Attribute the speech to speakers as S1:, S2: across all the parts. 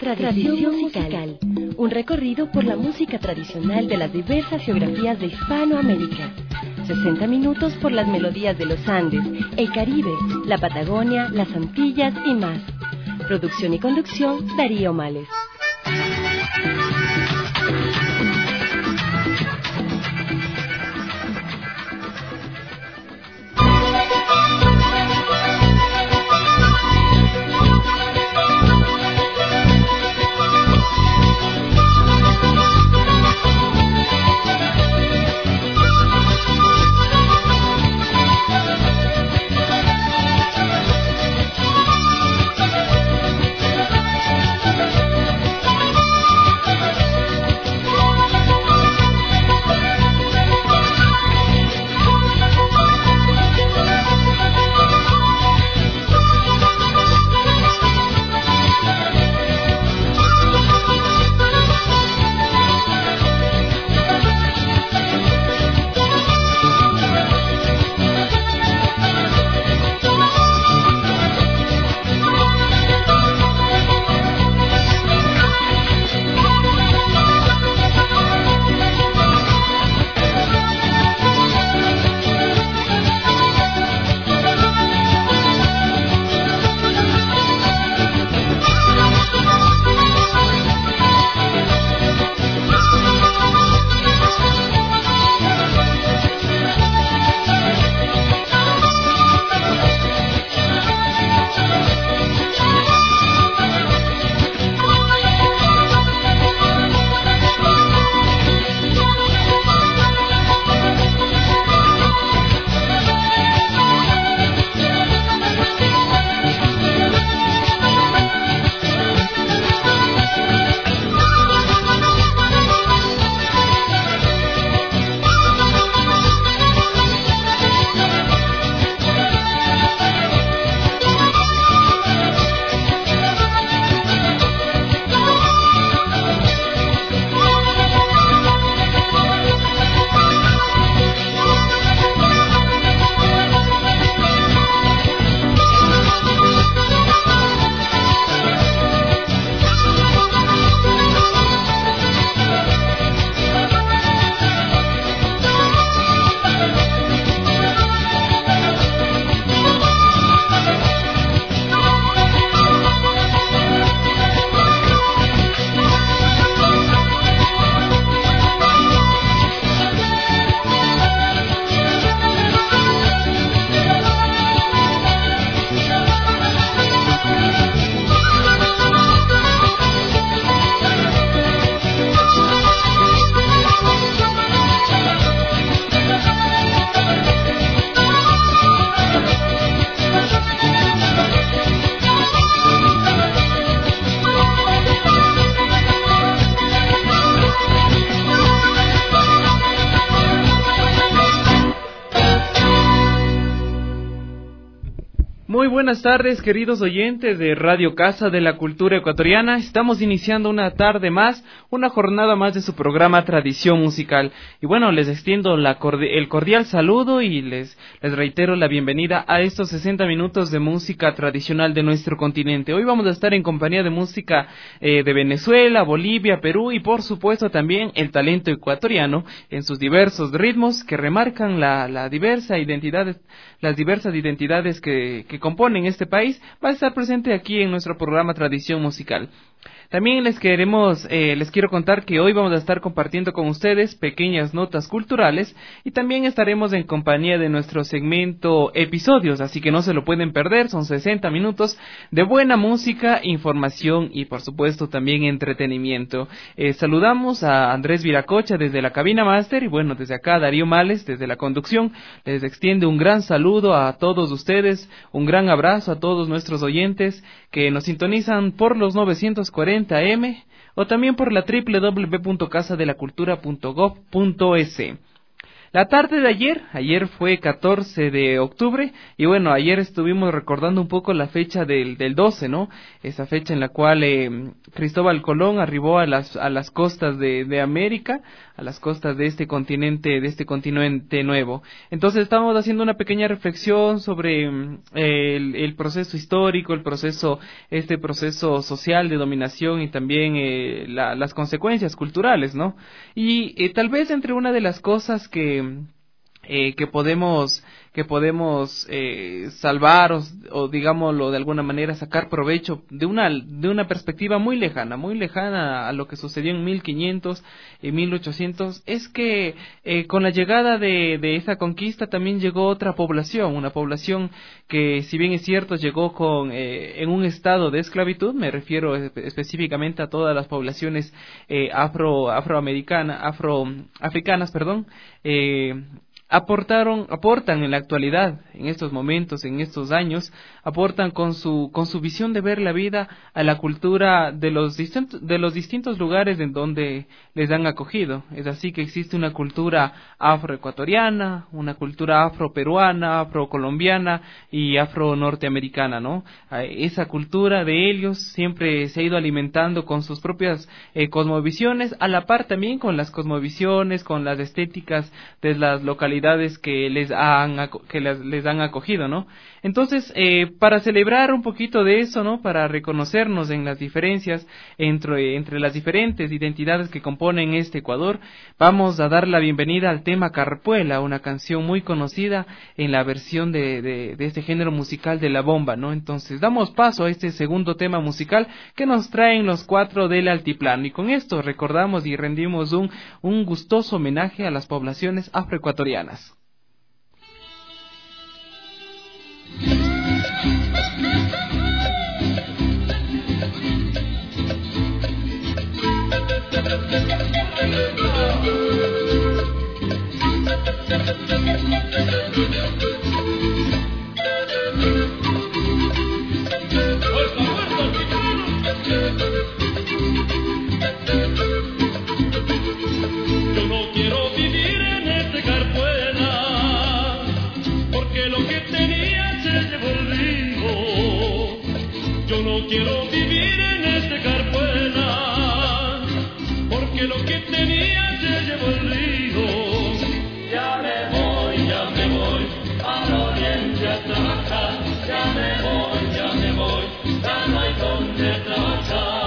S1: Tradición musical. Un recorrido por la música tradicional de las diversas geografías de Hispanoamérica. 60 minutos por las melodías de los Andes, el Caribe, la Patagonia, las Antillas y más. Producción y conducción, Darío Males.
S2: Muy buenas tardes, queridos oyentes de Radio Casa de la Cultura Ecuatoriana. Estamos iniciando una tarde más, una jornada más de su programa Tradición Musical. Y bueno, les extiendo el cordial saludo y les reitero la bienvenida a estos 60 minutos de música tradicional de nuestro continente. Hoy vamos a estar en compañía de música de Venezuela, Bolivia, Perú y por supuesto también el talento ecuatoriano en sus diversos ritmos que remarcan las diversas identidades que componen este país. Va a estar presente aquí en nuestro programa Tradición Musical. También les quiero contar que hoy vamos a estar compartiendo con ustedes pequeñas notas culturales y también estaremos en compañía de nuestro segmento Episodios, así que no se lo pueden perder. Son 60 minutos de buena música, información y por supuesto también entretenimiento. Saludamos a Andrés Viracocha desde la cabina máster y bueno, desde acá Darío Males desde la conducción. Les extiende un gran saludo a todos ustedes, un gran abrazo a todos nuestros oyentes que nos sintonizan por los 940 AM o también por la www.casadelacultura.gov.es. La tarde de ayer fue 14 de octubre y bueno, ayer estuvimos recordando un poco la fecha del 12, ¿no? Esa fecha en la cual Cristóbal Colón arribó a las costas de América, a las costas de este continente nuevo. Entonces estamos haciendo una pequeña reflexión sobre el proceso histórico, este proceso social de dominación y también las consecuencias culturales, ¿no? Y tal vez entre una de las cosas que podemos salvar o digámoslo de alguna manera sacar provecho de una perspectiva muy lejana a lo que sucedió en 1500 y 1800, es que con la llegada de esa conquista también llegó otra población, una población que, si bien es cierto, llegó en un estado de esclavitud. Me refiero específicamente a todas las poblaciones afroafricanas, aportan en la actualidad, en estos momentos, en estos años, aportan con su visión de ver la vida a la cultura de los distintos lugares en donde les han acogido. Es así que existe una cultura afroecuatoriana, una cultura afroperuana, afrocolombiana y afronorteamericana, ¿no? Esa cultura de ellos siempre se ha ido alimentando con sus propias cosmovisiones, a la par también con las cosmovisiones, con las estéticas de las localidades que les han acogido, ¿no? Entonces, para celebrar un poquito de eso, ¿no? Para reconocernos en las diferencias entre las diferentes identidades que componen este Ecuador, vamos a dar la bienvenida al tema Carpuela, una canción muy conocida en la versión de este género musical de la bomba, ¿no? Entonces, damos paso a este segundo tema musical que nos traen los cuatro del altiplano, y con esto recordamos y rendimos un gustoso homenaje a las poblaciones afroecuatorianas.
S3: Yo no quiero vivir en este Carpuela, porque lo que tenía se llevó el río. Yo no quiero vivir en este Carpuela, porque lo que tenía se llevó el río. Ya me voy al oriente a trabajar. Ya me voy, ya no hay donde trabajar.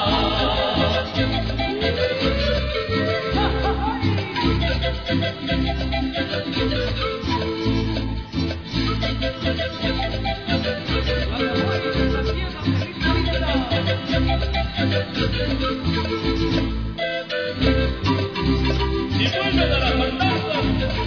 S3: Y vuelve de las matanzas.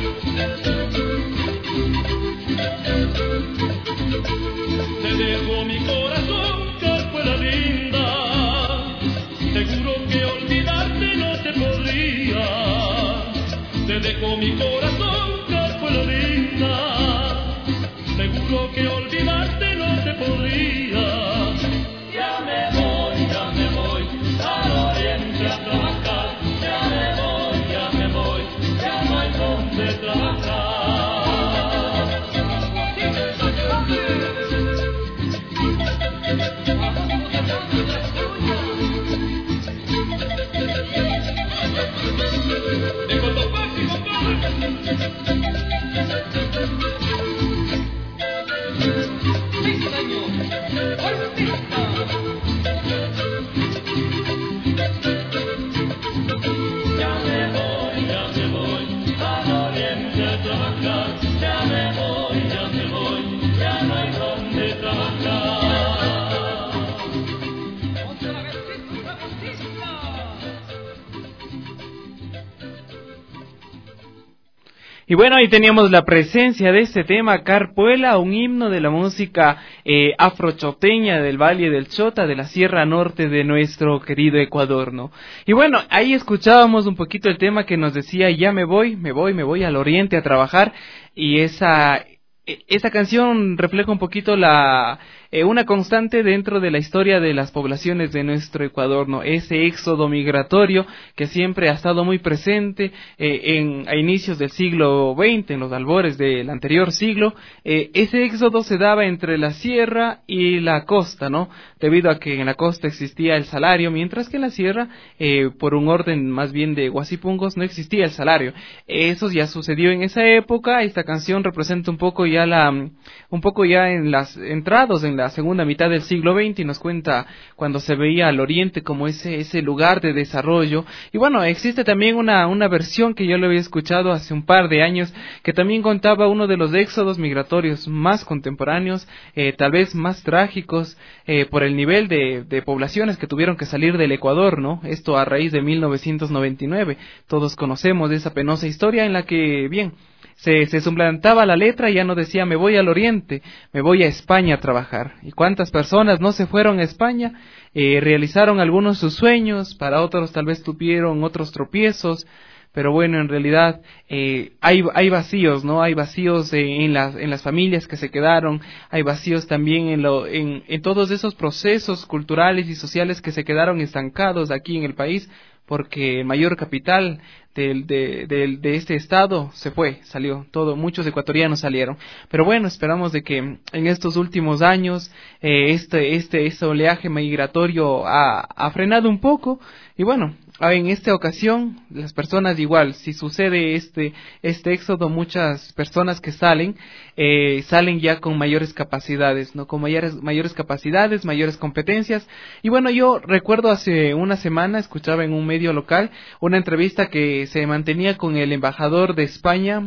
S3: Te dejo mi corazón, Carpuela linda. Seguro que olvidarte no te podría. Te dejo mi corazón, Carpuela linda. Seguro que olvidarte no te podría. Ya me voy al oriente a trabajar. Ya me voy, ya no hay donde trabajar. De Cotopaxi, compadre. Sí, señor. Ya me voy al oriente a trabajar. Ya me voy, ya no hay donde trabajar.
S2: Y bueno, ahí teníamos la presencia de este tema, Carpuela, un himno de la música afrochoteña del Valle del Chota, de la Sierra Norte de nuestro querido Ecuador, ¿no? Y bueno, ahí escuchábamos un poquito el tema que nos decía, ya me voy al oriente a trabajar, y esa canción refleja un poquito una constante dentro de la historia de las poblaciones de nuestro Ecuador, ¿no? Ese éxodo migratorio que siempre ha estado muy presente a inicios del siglo XX, en los albores del anterior siglo. Ese éxodo se daba entre la sierra y la costa, ¿no? Debido a que en la costa existía el salario, mientras que en la sierra, por un orden más bien de guasipungos, no existía el salario. Eso ya sucedió en esa época. Esta canción representa un poco ya en las entrados en la segunda mitad del siglo XX, y nos cuenta cuando se veía al oriente como ese lugar de desarrollo. Y bueno, existe también una versión que yo lo había escuchado hace un par de años, que también contaba uno de los éxodos migratorios más contemporáneos, tal vez más trágicos, por el nivel de poblaciones que tuvieron que salir del Ecuador, ¿no? Esto a raíz de 1999. Todos conocemos de esa penosa historia en la que, bien, se suplantaba la letra y ya no decía me voy al oriente, me voy a España a trabajar. ¿Y cuántas personas no se fueron a España? Realizaron algunos sus sueños, para otros tal vez tuvieron otros tropiezos, pero bueno, en realidad hay vacíos, ¿no? Hay vacíos en las familias que se quedaron, hay vacíos también en todos esos procesos culturales y sociales que se quedaron estancados aquí en el país, porque el mayor capital de este estado salió, muchos ecuatorianos salieron. Pero bueno, esperamos de que en estos últimos años este oleaje migratorio ha frenado un poco, y bueno, en esta ocasión las personas igual, si sucede este éxodo, muchas personas que salen ya con mayores capacidades, ¿no? Con mayores capacidades, mayores competencias. Y bueno, yo recuerdo hace una semana escuchaba en un medio local una entrevista que se mantenía con el embajador de España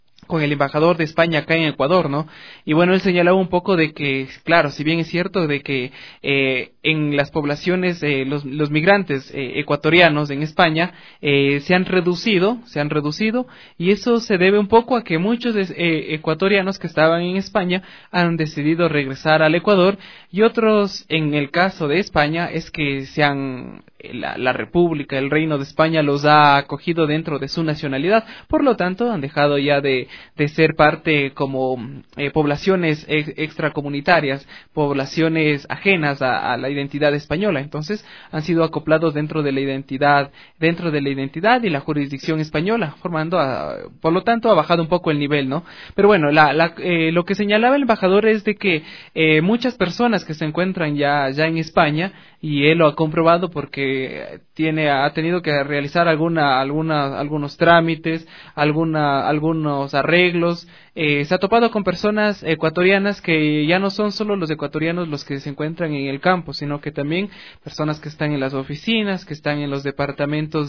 S2: acá en Ecuador, ¿no? Y bueno, él señalaba un poco de que, claro, si bien es cierto de que en las poblaciones, los migrantes ecuatorianos en España se han reducido, y eso se debe un poco a que muchos ecuatorianos que estaban en España han decidido regresar al Ecuador, y otros, en el caso de España, es que la República, el Reino de España los ha acogido dentro de su nacionalidad, por lo tanto han dejado ya de ser parte como poblaciones extracomunitarias, poblaciones ajenas a la identidad española. Entonces han sido acoplados dentro de la identidad y la jurisdicción española, por lo tanto ha bajado un poco el nivel, ¿no? Pero bueno, lo que señalaba el embajador es de que muchas personas que se encuentran ya en España, y él lo ha comprobado porque ha tenido que realizar algunos trámites, algunos arreglos. Se ha topado con personas ecuatorianas que ya no son solo los ecuatorianos los que se encuentran en el campo, sino que también personas que están en las oficinas, que están en los departamentos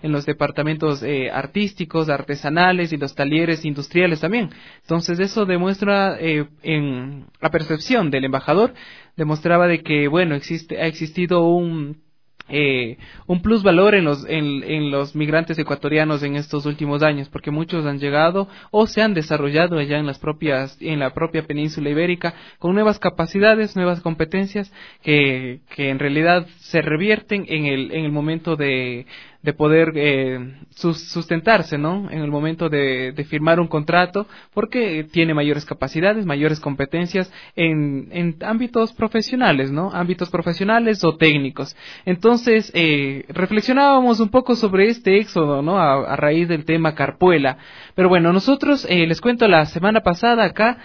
S2: artísticos, artesanales, y los talleres industriales también. Entonces eso demuestra, en la percepción del embajador, demostraba de que, bueno, ha existido un plusvalor en los migrantes ecuatorianos en estos últimos años, porque muchos han llegado o se han desarrollado allá en la propia península ibérica con nuevas capacidades, nuevas competencias que en realidad se revierten en el momento de poder sustentarse, ¿no? En el momento de firmar un contrato, porque tiene mayores capacidades, mayores competencias en ámbitos profesionales, ¿no? Ámbitos profesionales o técnicos. Entonces, reflexionábamos un poco sobre este éxodo, ¿no? A raíz del tema Carpuela. Pero bueno, nosotros, les cuento, la semana pasada acá,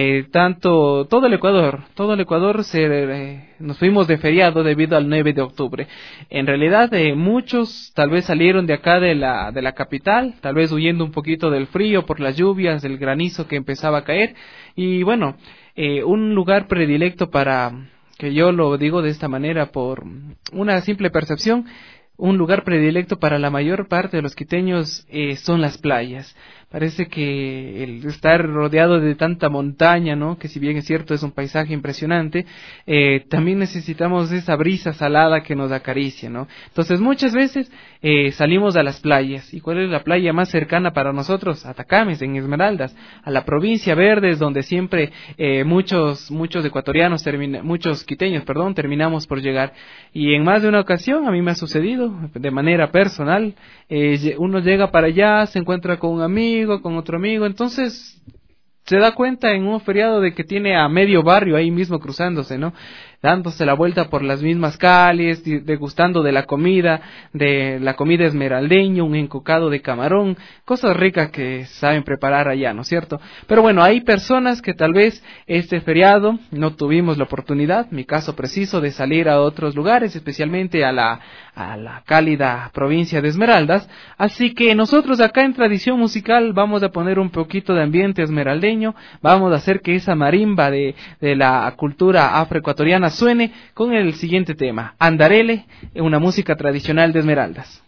S2: todo el Ecuador nos fuimos de feriado debido al 9 de octubre. En realidad, muchos tal vez salieron de acá de la capital, tal vez huyendo un poquito del frío por las lluvias, del granizo que empezaba a caer. Y bueno, un lugar predilecto que yo lo digo de esta manera por una simple percepción, un lugar predilecto para la mayor parte de los quiteños son las playas. Parece que el estar rodeado de tanta montaña, ¿no? Que si bien es cierto es un paisaje impresionante, también necesitamos esa brisa salada que nos acaricia, ¿no? Entonces muchas veces salimos a las playas. ¿Y cuál es la playa más cercana para nosotros? Atacames, en Esmeraldas, a la provincia Verdes, donde siempre muchos ecuatorianos, muchos quiteños, terminamos por llegar. Y en más de una ocasión a mí me ha sucedido, de manera personal, uno llega para allá, se encuentra con un amigo, con otro amigo, entonces se da cuenta en un feriado de que tiene a medio barrio ahí mismo cruzándose, ¿no? Dándose la vuelta por las mismas calles, degustando de la comida esmeraldeña, un encocado de camarón, cosas ricas que saben preparar allá, ¿no es cierto? Pero bueno, hay personas que tal vez este feriado no tuvimos la oportunidad, mi caso preciso, de salir a otros lugares, especialmente a la cálida provincia de Esmeraldas, así que nosotros acá en Tradición Musical vamos a poner un poquito de ambiente esmeraldeño, vamos a hacer que esa marimba de la cultura afroecuatoriana suene con el siguiente tema, Andarele, una música tradicional de Esmeraldas.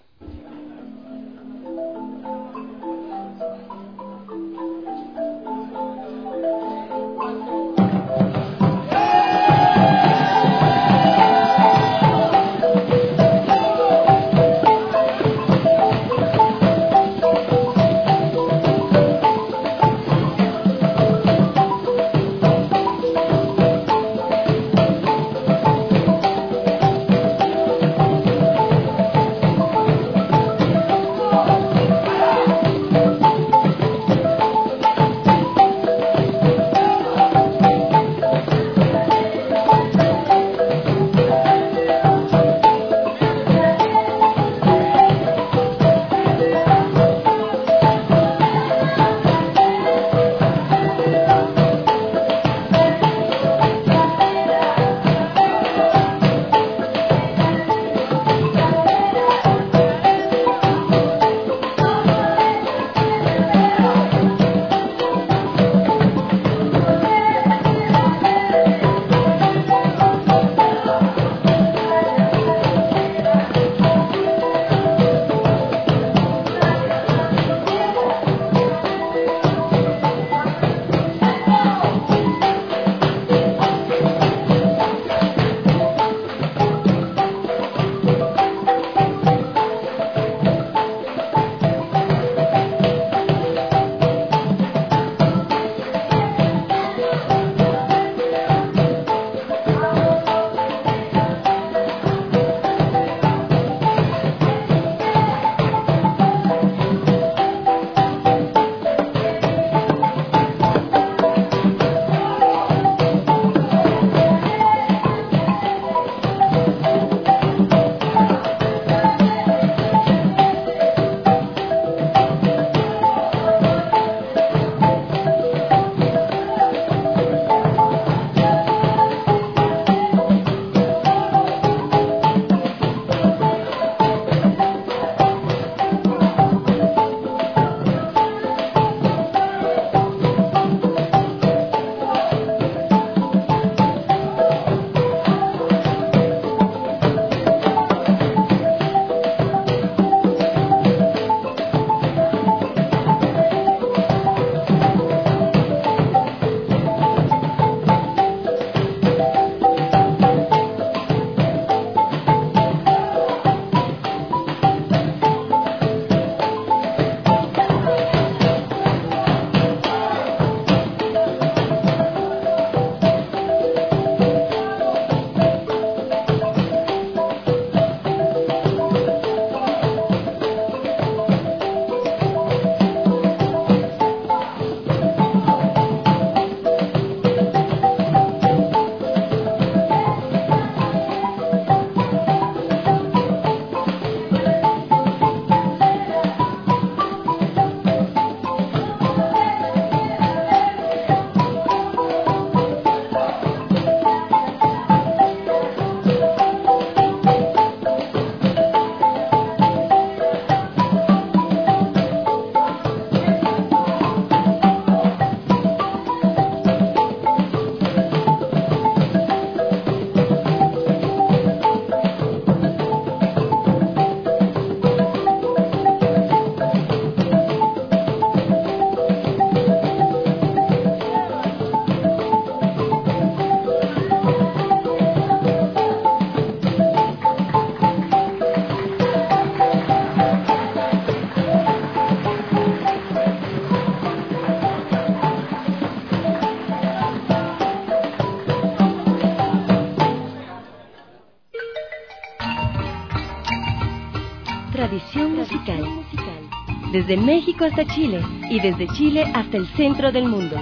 S1: Tradición musical. Desde México hasta Chile y desde Chile hasta el centro del mundo.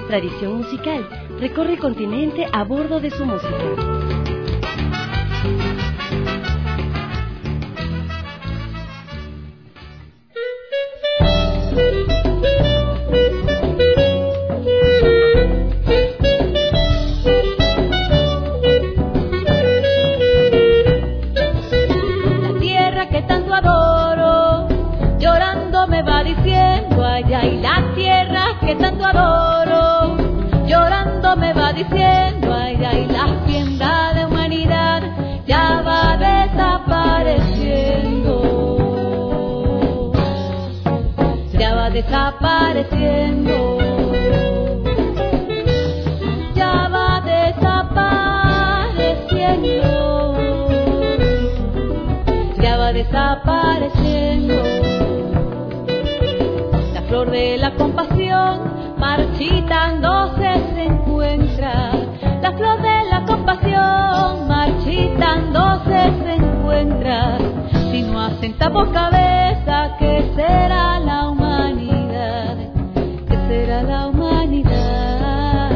S1: Tradición musical recorre el continente a bordo de su música.
S4: Que tanto adoro, llorando me va diciendo, ay, ay, la hacienda de humanidad ya va desapareciendo, ya va desapareciendo, ya va desapareciendo, ya va desapareciendo. La flor de la compasión marchitándose se encuentra, la flor de la compasión marchitándose se encuentra. Si no asentamos cabeza, ¿qué será la humanidad? ¿Qué será la humanidad?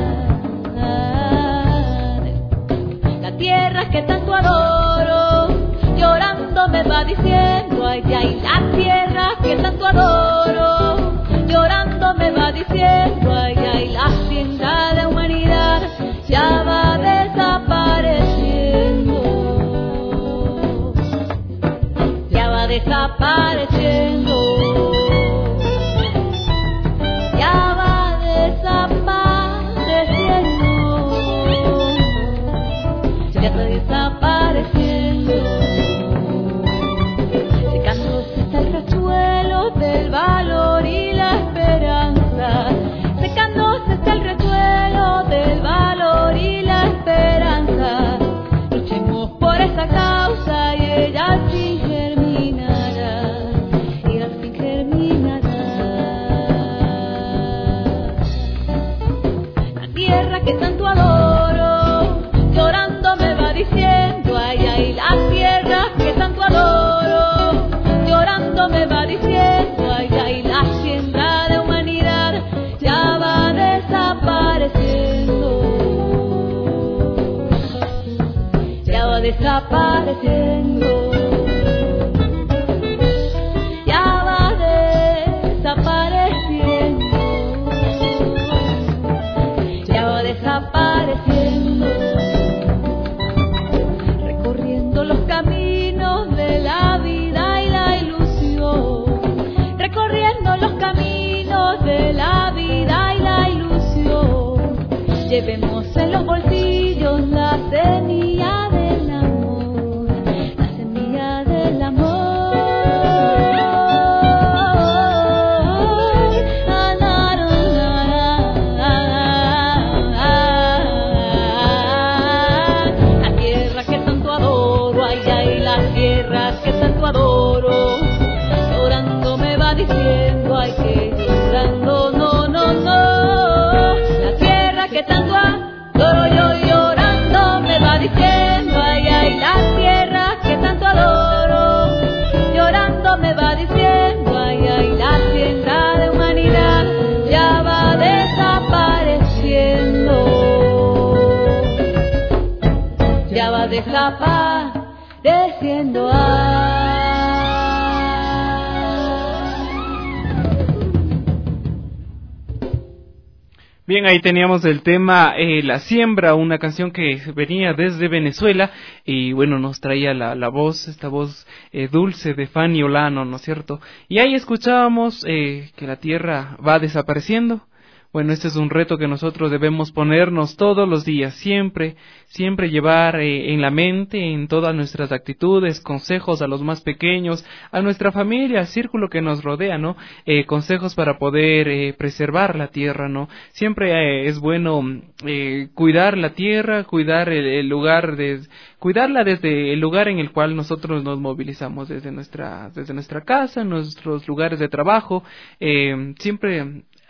S4: La tierra que tanto adoro, llorando me va diciendo, ay, ay, la tierra que tanto adoro, llorando me va diciendo, ay, ay, la hacienda de humanidad ya va desapareciendo, ya va desapareciendo, ya va desapareciendo, ya va desapareciendo. Secándose está el rachuelo del valor y la esperanza, secándose está el resuelo del valor y la esperanza. Luchemos por esta causa y ella al fin germinará, y al fin germinará. La tierra que tanto adoro, llorando me va diciendo, ay, ay, la tierra que tanto adoro, llorando me va diciendo, ay, ay, la hacienda de humanidad ya va desapareciendo, ya va desapareciendo, ya va desapareciendo, ya va desapareciendo. Recorriendo los caminos de la vida y la ilusión, recorriendo los caminos de la vida y la ilusión, llevemos en los bolsillos la semilla del amor, la semilla del amor. La tierra que tanto adoro, ay, ay, la tierra que tanto adoro, llorando me va diciendo, ay, que llorando, no, no, no. La tierra que tanto adoro, yo llorando me va diciendo, ay, ay, la tierra que tanto adoro, llorando me va diciendo, ay, ay, la hacienda de humanidad ya va desapareciendo, ya va desapareciendo.
S2: Bien, ahí teníamos el tema La Siembra, una canción que venía desde Venezuela y bueno, nos traía la voz, esta voz dulce de Fanny Olano, ¿no es cierto? Y ahí escuchábamos que la tierra va desapareciendo. Bueno, este es un reto que nosotros debemos ponernos todos los días, siempre llevar en la mente, en todas nuestras actitudes, consejos a los más pequeños, a nuestra familia, al círculo que nos rodea, ¿no? Consejos para poder preservar la tierra, ¿no? Siempre es bueno cuidar la tierra, cuidar el lugar, cuidarla desde el lugar en el cual nosotros nos movilizamos, desde nuestra casa, nuestros lugares de trabajo, siempre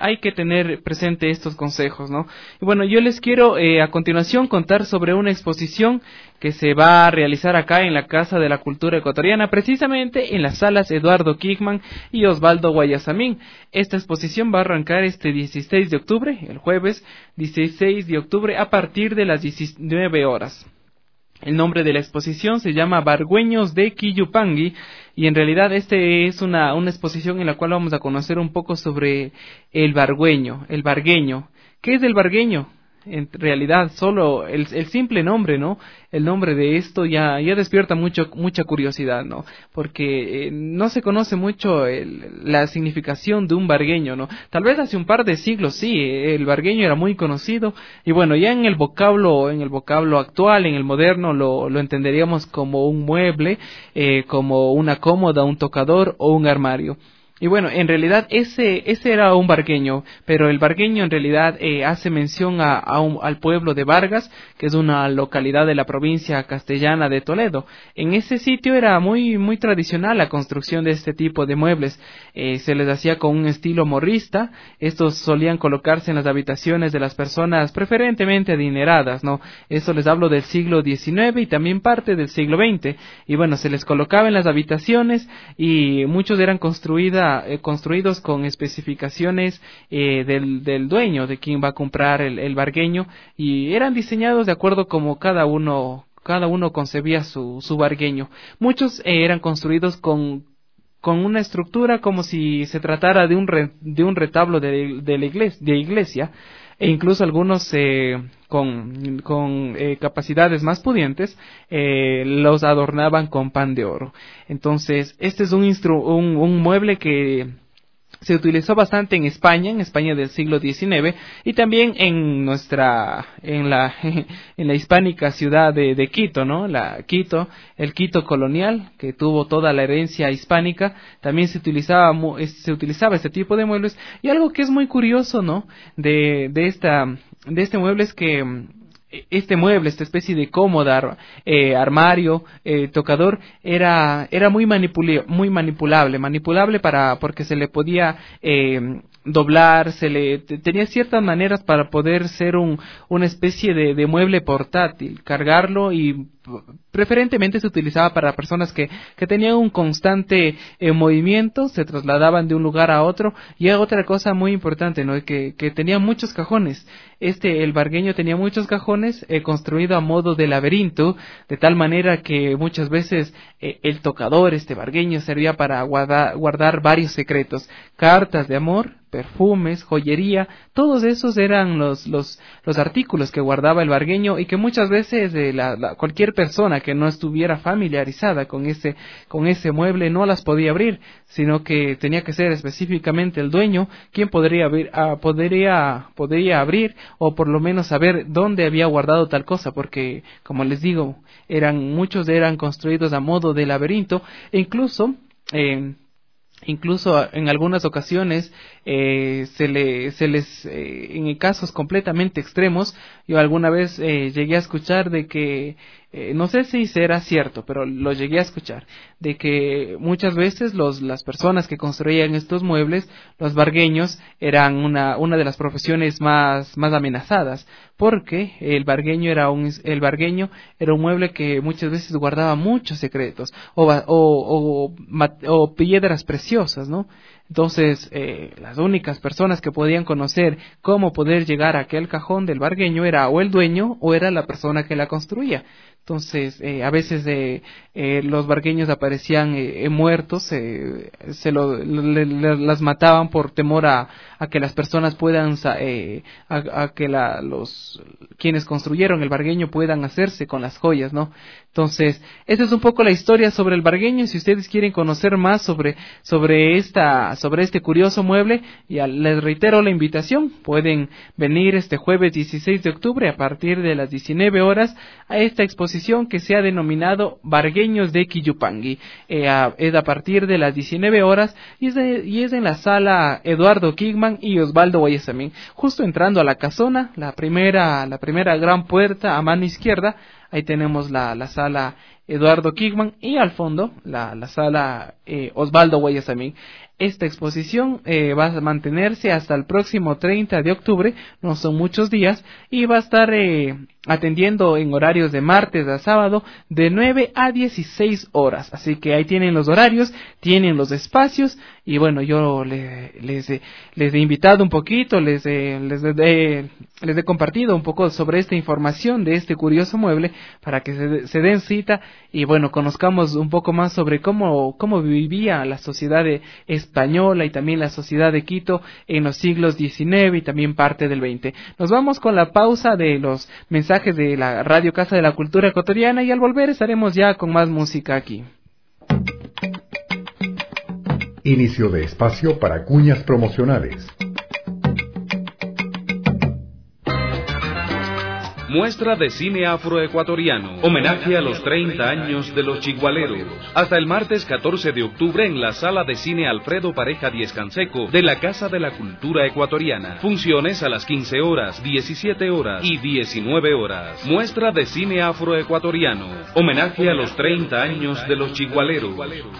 S2: hay que tener presente estos consejos, ¿no? Y bueno, yo les quiero a continuación contar sobre una exposición que se va a realizar acá en la Casa de la Cultura Ecuatoriana, precisamente en las salas Eduardo Kickman y Osvaldo Guayasamín. Esta exposición va a arrancar este 16 de octubre, el jueves 16 de octubre, a partir de las 19 horas. El nombre de la exposición se llama Bargueños de Quillupangui, y en realidad este es una exposición en la cual vamos a conocer un poco sobre el bargueño. ¿Qué es el bargueño? En realidad, solo el simple nombre, ¿no? El nombre de esto ya despierta mucha curiosidad, ¿no? Porque no se conoce mucho la significación de un bargueño, ¿no? Tal vez hace un par de siglos sí, el bargueño era muy conocido, y bueno, ya en el vocablo actual, en el moderno, lo entenderíamos como un mueble, como una cómoda, un tocador o un armario. Y bueno, en realidad ese era un bargueño, pero el bargueño en realidad hace mención al pueblo de Vargas, que es una localidad de la provincia castellana de Toledo. En ese sitio era muy tradicional la construcción de este tipo de muebles. Se les hacía con un estilo morrista. Estos solían colocarse en las habitaciones de las personas preferentemente adineradas, ¿no? Eso les hablo del siglo XIX y también parte del siglo XX. Y bueno, se les colocaba en las habitaciones, y muchos eran construidos con especificaciones del dueño, de quien va a comprar el bargueño, y eran diseñados de acuerdo como cada uno concebía su bargueño. Muchos eran construidos con una estructura como si se tratara de un retablo de iglesia, e incluso algunos con capacidades más pudientes los adornaban con pan de oro. Entonces, este es un mueble que se utilizó bastante en España del siglo XIX, y también en la hispánica ciudad de Quito, ¿no? El Quito colonial, que tuvo toda la herencia hispánica, también se utilizaba este tipo de muebles. Y algo que es muy curioso, ¿no? de este mueble es que esta especie de cómoda, armario, tocador, era muy manipulable porque se le podía doblar, tenía ciertas maneras para poder ser una especie de mueble portátil, cargarlo, y preferentemente se utilizaba para personas que tenían un constante movimiento, se trasladaban de un lugar a otro. Y otra cosa muy importante, ¿no? Que tenía muchos cajones. El bargueño tenía muchos cajones construido a modo de laberinto, de tal manera que muchas veces el tocador, bargueño, servía para guardar varios secretos, cartas de amor, perfumes, joyería. Todos esos eran los artículos que guardaba el bargueño, y que muchas veces cualquier persona que no estuviera familiarizada con ese mueble no las podía abrir, sino que tenía que ser específicamente el dueño quien podría abrir, o por lo menos saber dónde había guardado tal cosa, porque, como les digo, muchos eran construidos a modo de laberinto, e incluso en algunas ocasiones en casos completamente extremos, yo alguna vez llegué a escuchar de que no sé si será cierto, pero lo llegué a escuchar, de que muchas veces las personas que construían estos muebles, los bargueños, eran una de las profesiones más amenazadas, porque el bargueño era un mueble que muchas veces guardaba muchos secretos, o piedras preciosas, ¿no? Entonces, las únicas personas que podían conocer cómo poder llegar a aquel cajón del bargueño era o el dueño o era la persona que la construía. Entonces, a veces los bargueños aparecían muertos, las mataban por temor a que las personas puedan, a que quienes construyeron el bargueño puedan hacerse con las joyas, ¿no? Entonces, esa es un poco la historia sobre el bargueño. Si ustedes quieren conocer más sobre este curioso mueble, ya les reitero la invitación. Pueden venir este jueves 16 de octubre a partir de las 19 horas a esta exposición que se ha denominado Bargueños de Quillupangui. Es a partir de las 19 horas y es en la sala Eduardo Kickman y Osvaldo Guayasamín. Justo entrando a la casona, la primera gran puerta a mano izquierda, ahí tenemos la sala Eduardo Kigman, y al fondo la sala Osvaldo Huellas también. Esta exposición va a mantenerse hasta el próximo 30 de octubre, no son muchos días, y va a estar atendiendo en horarios de martes a sábado de 9 a 16 horas. Así que ahí tienen los horarios, tienen los espacios, y bueno, yo les he invitado un poquito, les he compartido un poco sobre esta información de este curioso mueble para que se den cita y bueno, conozcamos un poco más sobre cómo vivía la sociedad española y también la sociedad de Quito en los siglos XIX y también parte del XX. Nos vamos con la pausa de los mensajes de la Radio Casa de la Cultura Ecuatoriana y al volver estaremos ya con más música aquí.
S5: Inicio de espacio para cuñas promocionales.
S6: Muestra de cine afroecuatoriano. Homenaje a los 30 años de los Chigualeros. Hasta el martes 14 de octubre en la Sala de Cine Alfredo Pareja Diez Canseco de la Casa de la Cultura Ecuatoriana. Funciones a las 15 horas, 17 horas y 19 horas. Muestra de cine afroecuatoriano. Homenaje a los 30 años de los Chigualeros.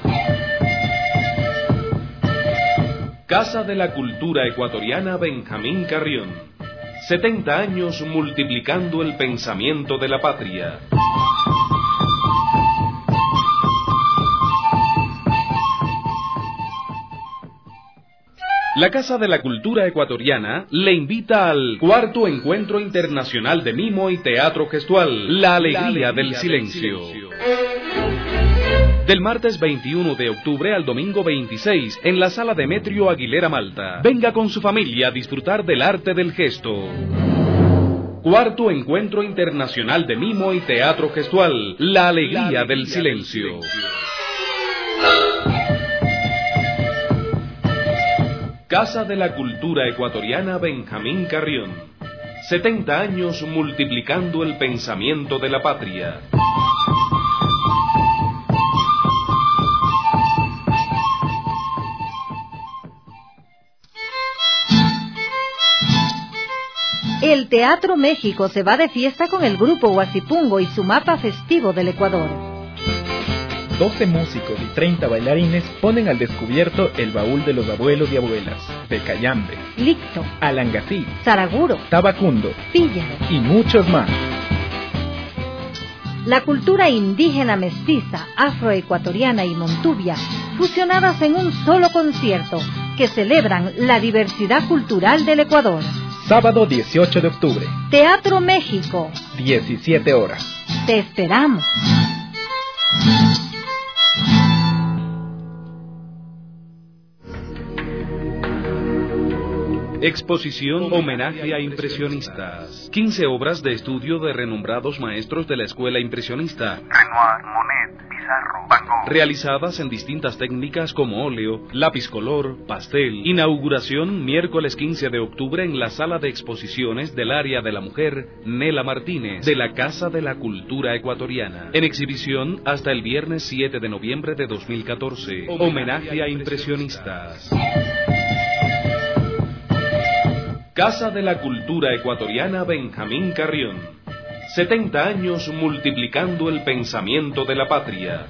S6: Casa de la Cultura Ecuatoriana Benjamín Carrión. 70 años multiplicando el pensamiento de la patria. La Casa de la Cultura Ecuatoriana le invita al cuarto Encuentro Internacional de Mimo y Teatro Gestual, La Alegría del Silencio. Del martes 21 de octubre al domingo 26, en la Sala Demetrio Aguilera Malta. Venga con su familia a disfrutar del arte del gesto. Cuarto Encuentro Internacional de Mimo y Teatro Gestual, La Alegría del Silencio. Casa de la Cultura Ecuatoriana Benjamín Carrión. 70 años multiplicando el pensamiento de la patria.
S7: El Teatro México se va de fiesta con el grupo Huasipungo y su mapa festivo del Ecuador.
S8: 12 músicos y 30 bailarines ponen al descubierto el baúl de los abuelos y abuelas, de Cayambe,
S7: Licto,
S8: Alangasí,
S7: Saraguro,
S8: Tabacundo,
S7: Píllaro
S8: y muchos más.
S7: La cultura indígena mestiza, afroecuatoriana y montubia, fusionadas en un solo concierto, que celebran la diversidad cultural del Ecuador.
S8: Sábado 18 de octubre.
S7: Teatro México.
S8: 17 horas.
S7: Te esperamos.
S6: Exposición Homenaje a Impresionistas. 15 obras de estudio de renombrados maestros de la escuela impresionista.
S9: Renoir, Monet, Pizarro, Van Gogh.
S6: Realizadas en distintas técnicas como óleo, lápiz color, pastel. Inauguración miércoles 15 de octubre en la Sala de Exposiciones del Área de la Mujer Nela Martínez de la Casa de la Cultura Ecuatoriana. En exhibición hasta el viernes 7 de noviembre de 2014. Homenaje a Impresionistas. Casa de la Cultura Ecuatoriana Benjamín Carrión. 70 años multiplicando el pensamiento de la patria.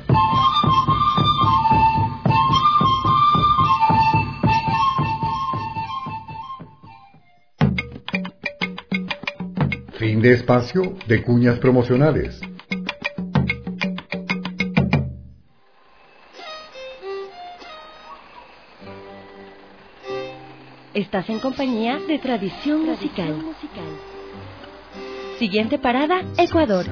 S5: Fin de espacio de cuñas promocionales.
S1: Estás en compañía de Tradición Musical. Siguiente parada, Ecuador.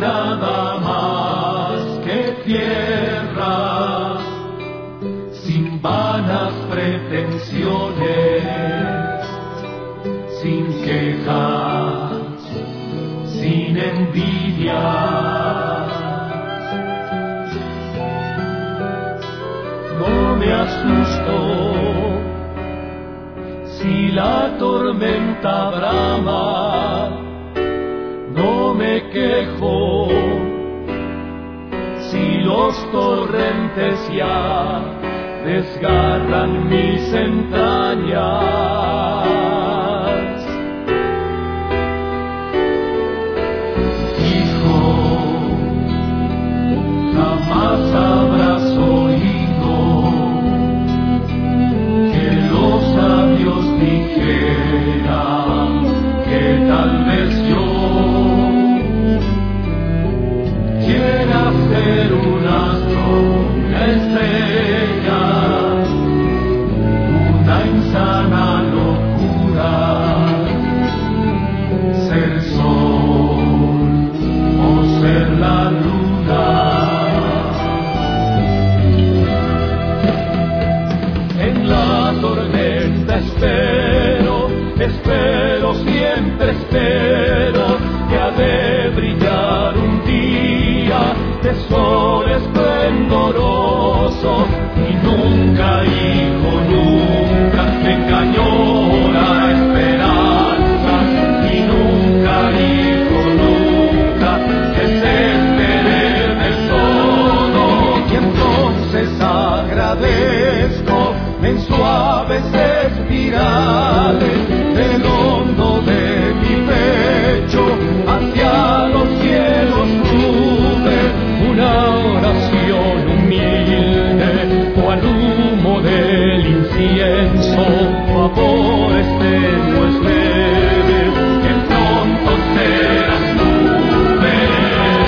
S3: nada más que tierra, sin vanas pretensiones, sin quejas, sin envidia. No me asusto si la tormenta brama, no me quejo si los torrentes ya desgarran mis entrañas. Hijo, jamás habrás oído que los sabios dijeran que tal vez yo quiera ser un astro, una estrella, una insana locura, ser sol o ser la luna. En la tormenta espero, siempre espero que ha de brillar un día de sol esplendoroso, y nunca, hijo, nunca me engañó la esperanza, y nunca, hijo, nunca desesperé del todo, y entonces agradezco en suaves espirales del hondo de mi pecho hacia los cielos nube una oración humilde, cual humo del incienso, favores tenues leves que pronto serán nubes.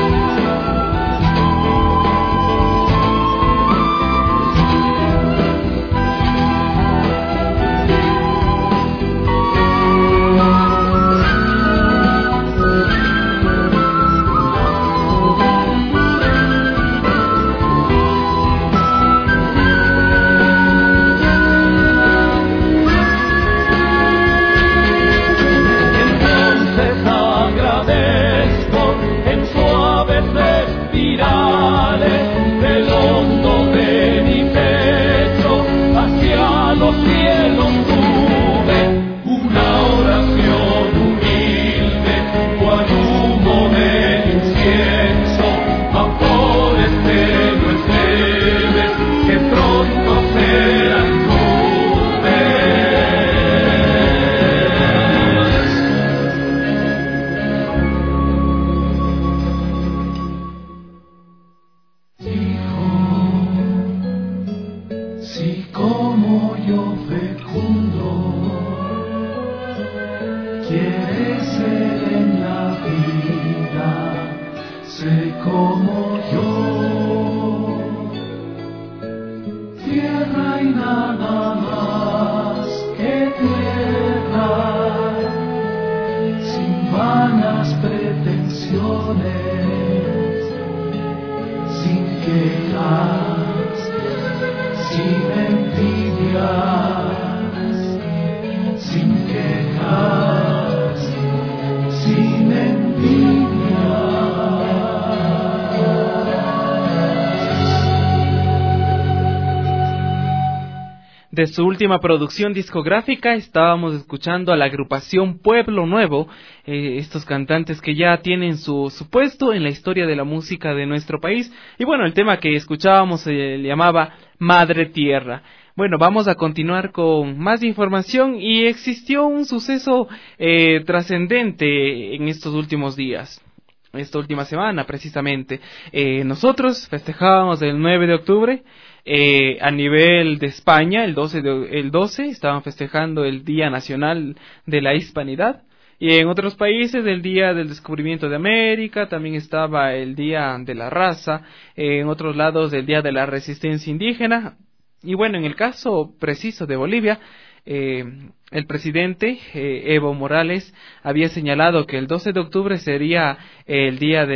S2: De su última producción discográfica estábamos escuchando a la agrupación Pueblo Nuevo, estos cantantes que ya tienen su puesto en la historia de la música de nuestro país. Y bueno, el tema que escuchábamos se llamaba Madre Tierra. Bueno, vamos a continuar con más información y existió un suceso trascendente en estos últimos días. Esta última semana precisamente. Nosotros festejábamos el 9 de octubre. A nivel de España, el 12 estaban festejando el Día Nacional de la Hispanidad, y en otros países el Día del Descubrimiento de América, también estaba el Día de la Raza, en otros lados el Día de la Resistencia Indígena, y bueno, en el caso preciso de Bolivia, el presidente Evo Morales había señalado que el 12 de octubre sería el día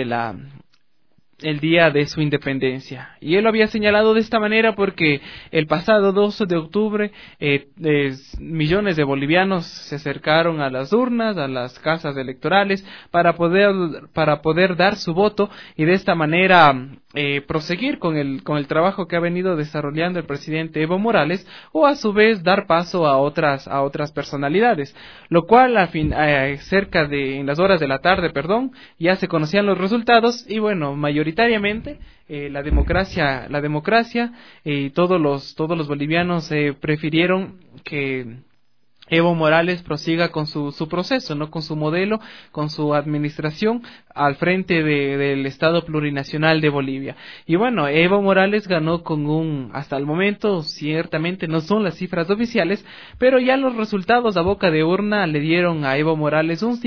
S2: de su independencia. Y él lo había señalado de esta manera porque el pasado 12 de octubre millones de bolivianos se acercaron a las urnas, a las casas electorales para poder dar su voto y de esta manera proseguir con el trabajo que ha venido desarrollando el presidente Evo Morales, o a su vez dar paso a otras personalidades, lo cual en las horas de la tarde, ya se conocían los resultados y bueno, mayoritariamente la democracia y todos los bolivianos prefirieron que Evo Morales prosiga con su proceso, ¿no? Con su modelo, con su administración al frente del Estado Plurinacional de Bolivia. Y bueno, Evo Morales ganó hasta el momento, ciertamente no son las cifras oficiales, pero ya los resultados a boca de urna le dieron a Evo Morales un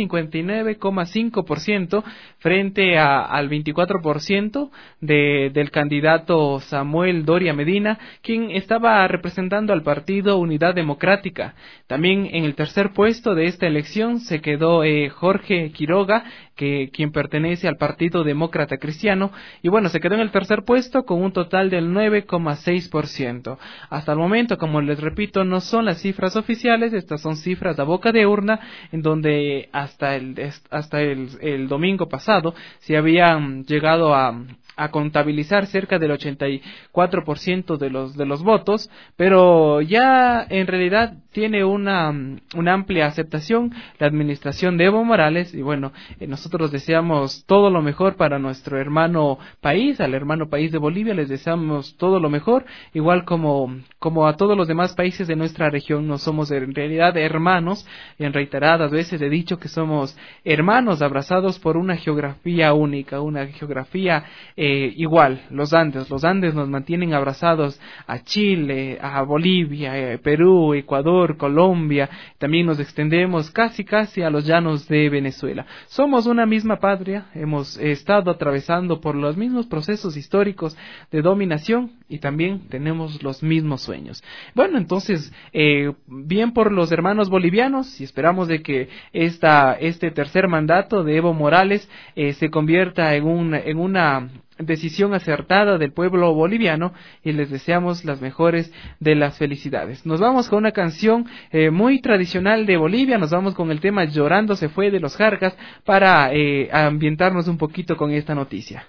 S2: 59,5% frente al 24% del candidato Samuel Doria Medina, quien estaba representando al partido Unidad Democrática. También en el tercer puesto de esta elección se quedó Jorge Quiroga, quien pertenece al Partido Demócrata Cristiano, y bueno, se quedó en el tercer puesto con un total del 9,6%. Hasta el momento, como les repito, no son las cifras oficiales, estas son cifras a boca de urna, en donde hasta el domingo pasado se habían llegado a contabilizar cerca del 84% de los votos, pero ya en realidad tiene una amplia aceptación la administración de Evo Morales, y bueno, nosotros deseamos todo lo mejor para nuestro hermano país, al hermano país de Bolivia, les deseamos todo lo mejor, igual como a todos los demás países de nuestra región. No somos en realidad hermanos, y en reiteradas veces he dicho que somos hermanos abrazados por una geografía única, una geografía igual. Los Andes nos mantienen abrazados a Chile, a Bolivia, Perú, Ecuador, Colombia, también nos extendemos casi a los llanos de Venezuela. Somos una misma patria, hemos estado atravesando por los mismos procesos históricos de dominación y también tenemos los mismos sueños. Bueno, entonces, bien por los hermanos bolivianos, y esperamos de que este tercer mandato de Evo Morales se convierta en una decisión acertada del pueblo boliviano, y les deseamos las mejores de las felicidades. Nos vamos con una canción muy tradicional de Bolivia, nos vamos con el tema Llorando se fue de los Jarcas para ambientarnos un poquito con esta noticia.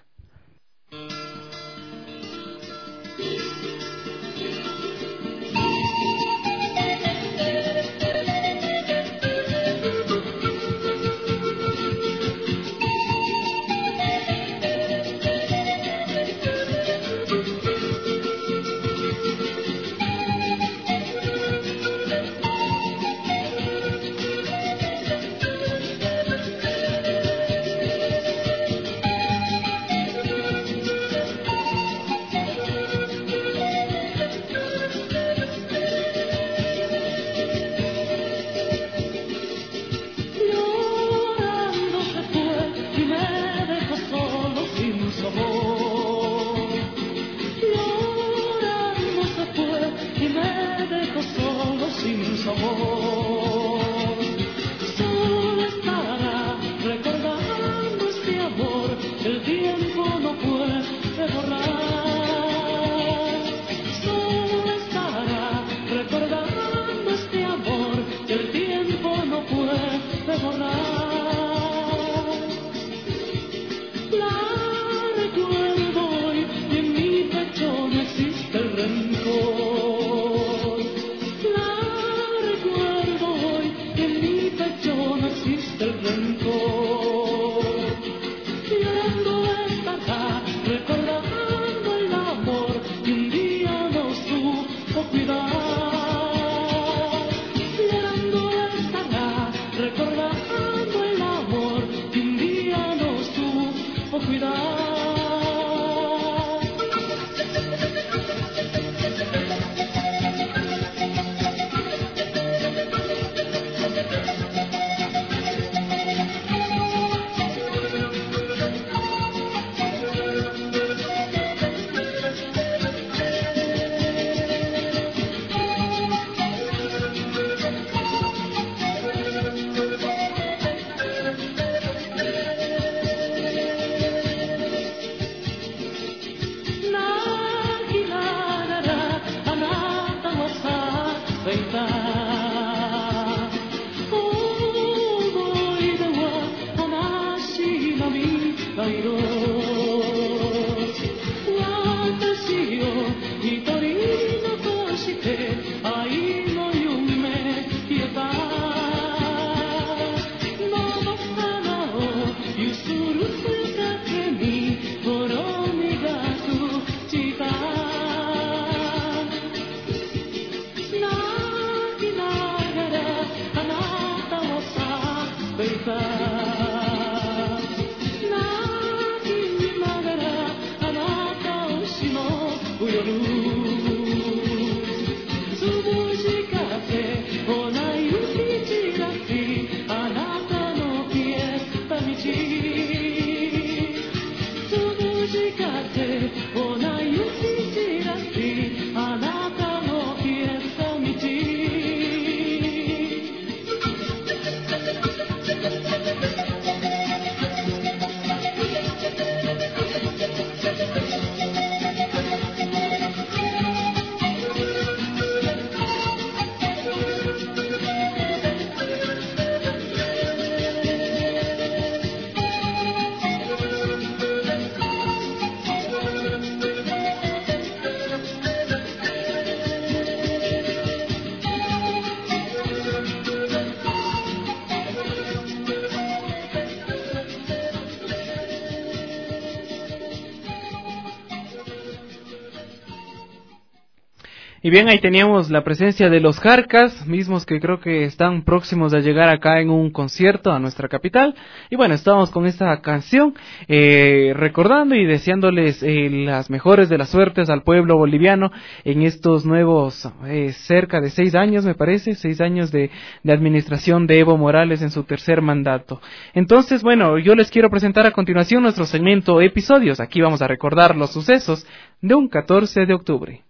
S2: Y bien, ahí teníamos la presencia de los Jarcas, mismos que creo que están próximos a llegar acá en un concierto a nuestra capital. Y bueno, estamos con esta canción, recordando y deseándoles las mejores de las suertes al pueblo boliviano en estos nuevos, cerca de 6 años, me parece, 6 años de administración de Evo Morales en su tercer mandato. Entonces, bueno, yo les quiero presentar a continuación nuestro segmento Episodios. Aquí vamos a recordar los sucesos de un 14 de octubre.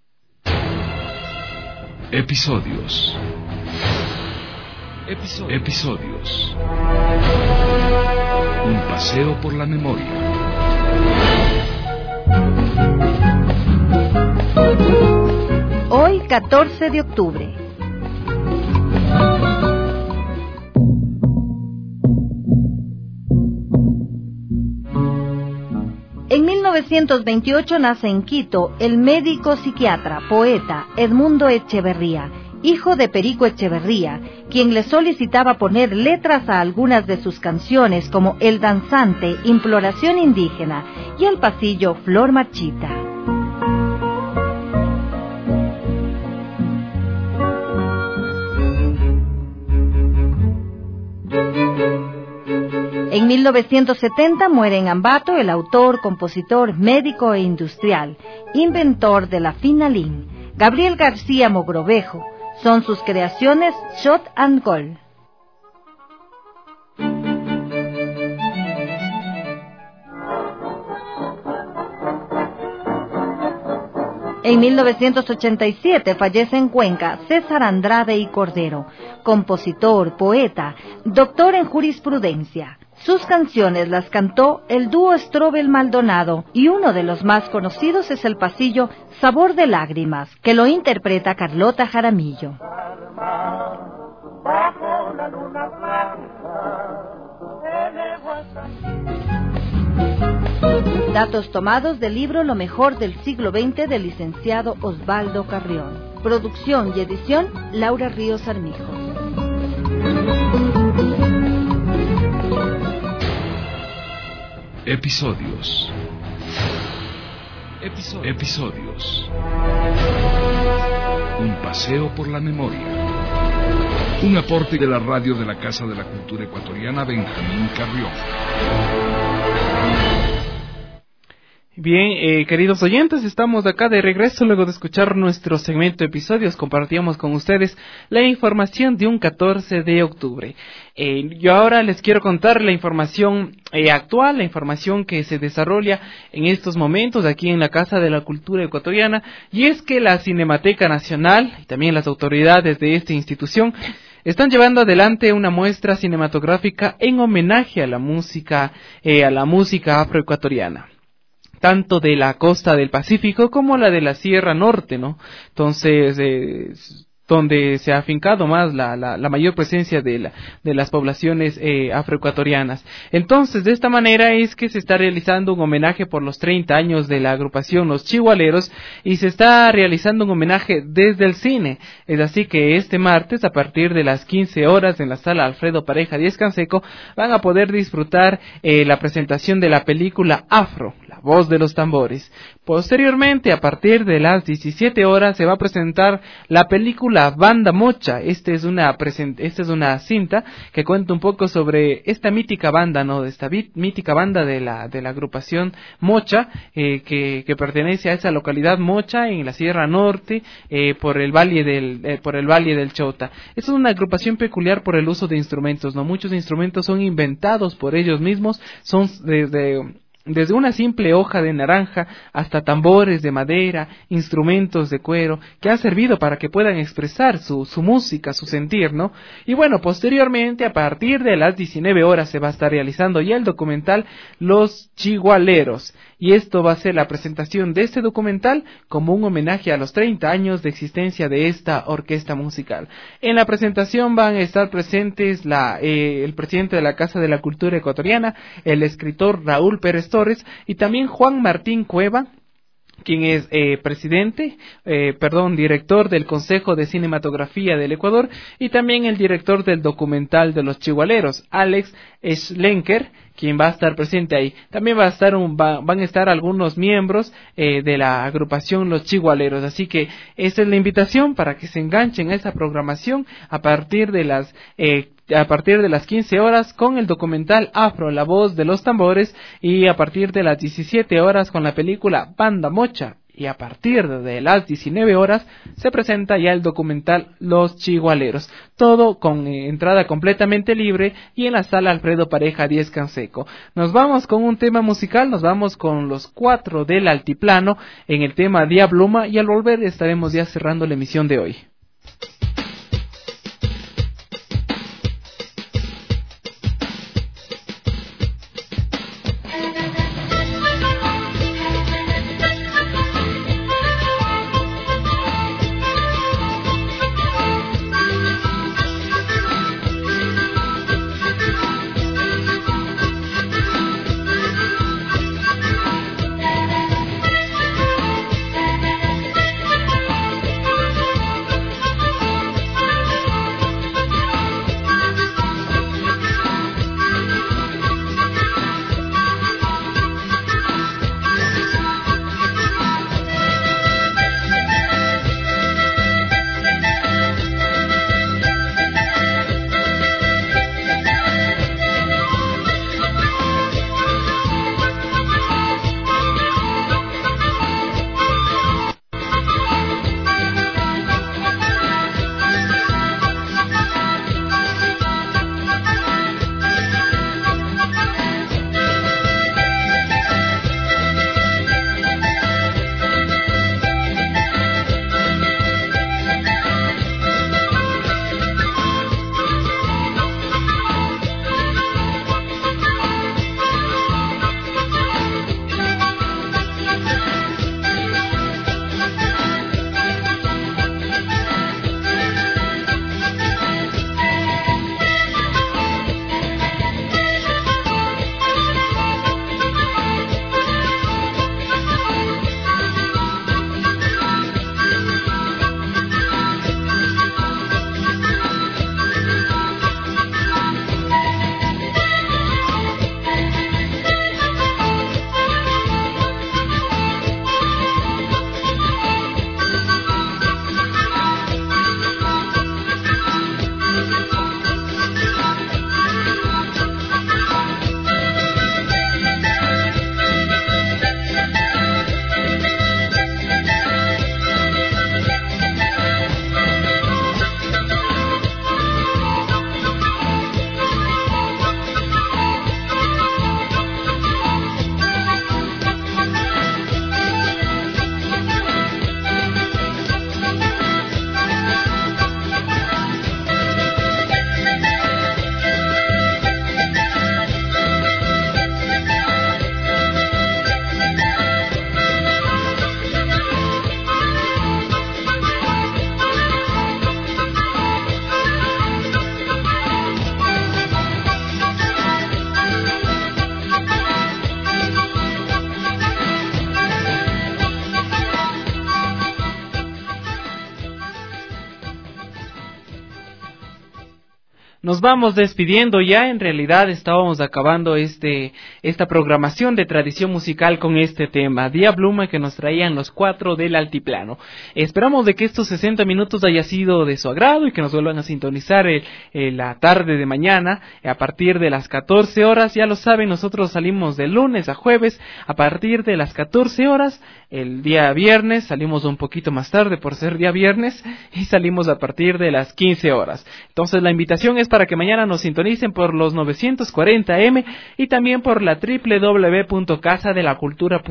S6: Episodios. Un paseo por la memoria.
S7: Hoy, 14 de octubre. En 1928 nace en Quito el médico psiquiatra, poeta Edmundo Echeverría, hijo de Perico Echeverría, quien le solicitaba poner letras a algunas de sus canciones como El Danzante, Imploración Indígena y El Pasillo, Flor Marchita. En 1970 muere en Ambato el autor, compositor, médico e industrial, inventor de la Finalín, Gabriel García Mogrovejo. Son sus creaciones Shot and Gold. En 1987 fallece en Cuenca César Andrade y Cordero, compositor, poeta, doctor en jurisprudencia. Sus canciones las cantó el dúo Strobel Maldonado y uno de los más conocidos es el pasillo Sabor de Lágrimas, que lo interpreta Carlota Jaramillo. Datos tomados del libro Lo mejor del siglo XX del licenciado Osvaldo Carrión. Producción y edición Laura Ríos Armijo.
S6: Episodios. Un paseo por la memoria. Un aporte de la radio de la Casa de la Cultura Ecuatoriana Benjamín Carrión.
S2: Bien, queridos oyentes, estamos acá de regreso luego de escuchar nuestro segmento de episodios. Compartíamos con ustedes la información de un 14 de octubre. Yo ahora les quiero contar la información actual, la información que se desarrolla en estos momentos aquí en la Casa de la Cultura Ecuatoriana, y es que la Cinemateca Nacional y también las autoridades de esta institución están llevando adelante una muestra cinematográfica en homenaje a la música afroecuatoriana, tanto de la costa del Pacífico como la de la Sierra Norte, ¿no? Entonces, donde se ha afincado más la mayor presencia de las poblaciones afroecuatorianas. Entonces, de esta manera es que se está realizando un homenaje por los 30 años de la agrupación Los Chigualeros, y se está realizando un homenaje desde el cine. Es así que este martes, a partir de las 15 horas, en la sala Alfredo Pareja Díez Canseco, van a poder disfrutar la presentación de la película Afro, La Voz de los Tambores. Posteriormente, a partir de las 17 horas, se va a presentar la película Banda Mocha. Esta es una cinta que cuenta un poco sobre esta mítica banda, ¿no? De esta mítica banda de la agrupación Mocha, que pertenece a esa localidad Mocha en la Sierra Norte, por el valle del Chota. Es una agrupación peculiar por el uso de instrumentos, ¿no? Muchos instrumentos son inventados por ellos mismos, son desde una simple hoja de naranja hasta tambores de madera, instrumentos de cuero, que han servido para que puedan expresar su música, su sentir, ¿no? Y bueno, posteriormente, a partir de las 19 horas, se va a estar realizando ya el documental Los Chigualeros. Y esto va a ser la presentación de este documental como un homenaje a los 30 años de existencia de esta orquesta musical. En la presentación van a estar presentes el presidente de la Casa de la Cultura Ecuatoriana, el escritor Raúl Pérez Torres, y también Juan Martín Cueva, quien es director del Consejo de Cinematografía del Ecuador, y también el director del documental de los Chigualeros, Alex Schlenker, quien va a estar presente ahí. También van a estar algunos miembros de la agrupación Los Chigualeros, así que esa es la invitación para que se enganchen a esa programación a partir de las 15 horas con el documental Afro, la voz de los tambores, y a partir de las 17 horas con la película Banda Mocha, y a partir de las 19 horas se presenta ya el documental Los Chigualeros, todo con entrada completamente libre y en la sala Alfredo Pareja 10 Canseco. Nos vamos con un tema musical, nos vamos con los 4 del Altiplano en el tema Diabluma, y al volver estaremos ya cerrando la emisión de hoy. Nos vamos despidiendo ya, en realidad estábamos acabando esta programación de tradición musical con este tema, Diabluma, que nos traían los 4 del Altiplano. Esperamos de que estos 60 minutos haya sido de su agrado y que nos vuelvan a sintonizar la tarde de mañana a partir de las 14 horas. Ya lo saben, nosotros salimos de lunes a jueves a partir de las 14 horas. El día viernes salimos un poquito más tarde por ser día viernes y salimos a partir de las 15 horas. Entonces la invitación es para que mañana nos sintonicen por los 940M y también por la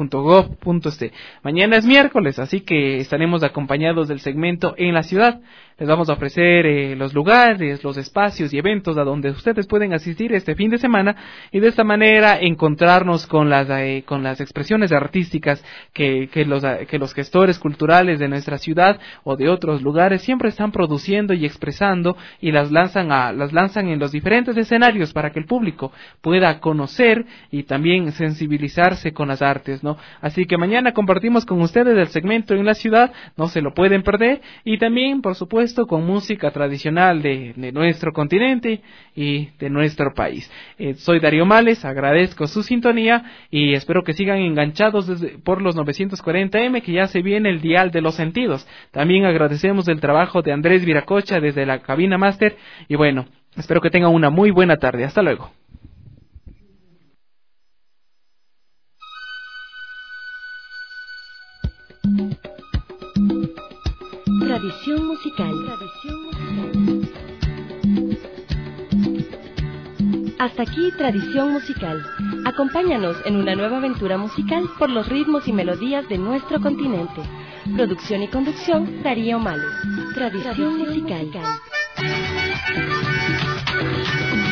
S2: www.casadelacultura.gov.c. Mañana es miércoles, así que estaremos acompañados del segmento En la Ciudad. les vamos a ofrecer los lugares, los espacios y eventos a donde ustedes pueden asistir este fin de semana y de esta manera encontrarnos con las expresiones artísticas que los gestores culturales de nuestra ciudad o de otros lugares siempre están produciendo y expresando y las lanzan en los diferentes escenarios para que el público pueda conocer y también sensibilizarse con las artes, ¿no? Así que mañana compartimos con ustedes el segmento en la ciudad, no se lo pueden perder, y también, por supuesto, con música tradicional de nuestro continente y de nuestro país. Soy Darío Males, agradezco su sintonía y espero que sigan enganchados por los 940M, que ya se viene el dial de los sentidos. También agradecemos el trabajo de Andrés Viracocha desde la cabina máster y bueno, espero que tengan una muy buena tarde. Hasta luego.
S1: Tradición musical. Hasta aquí Tradición Musical. Acompáñanos en una nueva aventura musical por los ritmos y melodías de nuestro continente. Producción y conducción, Darío Males. Tradición musical.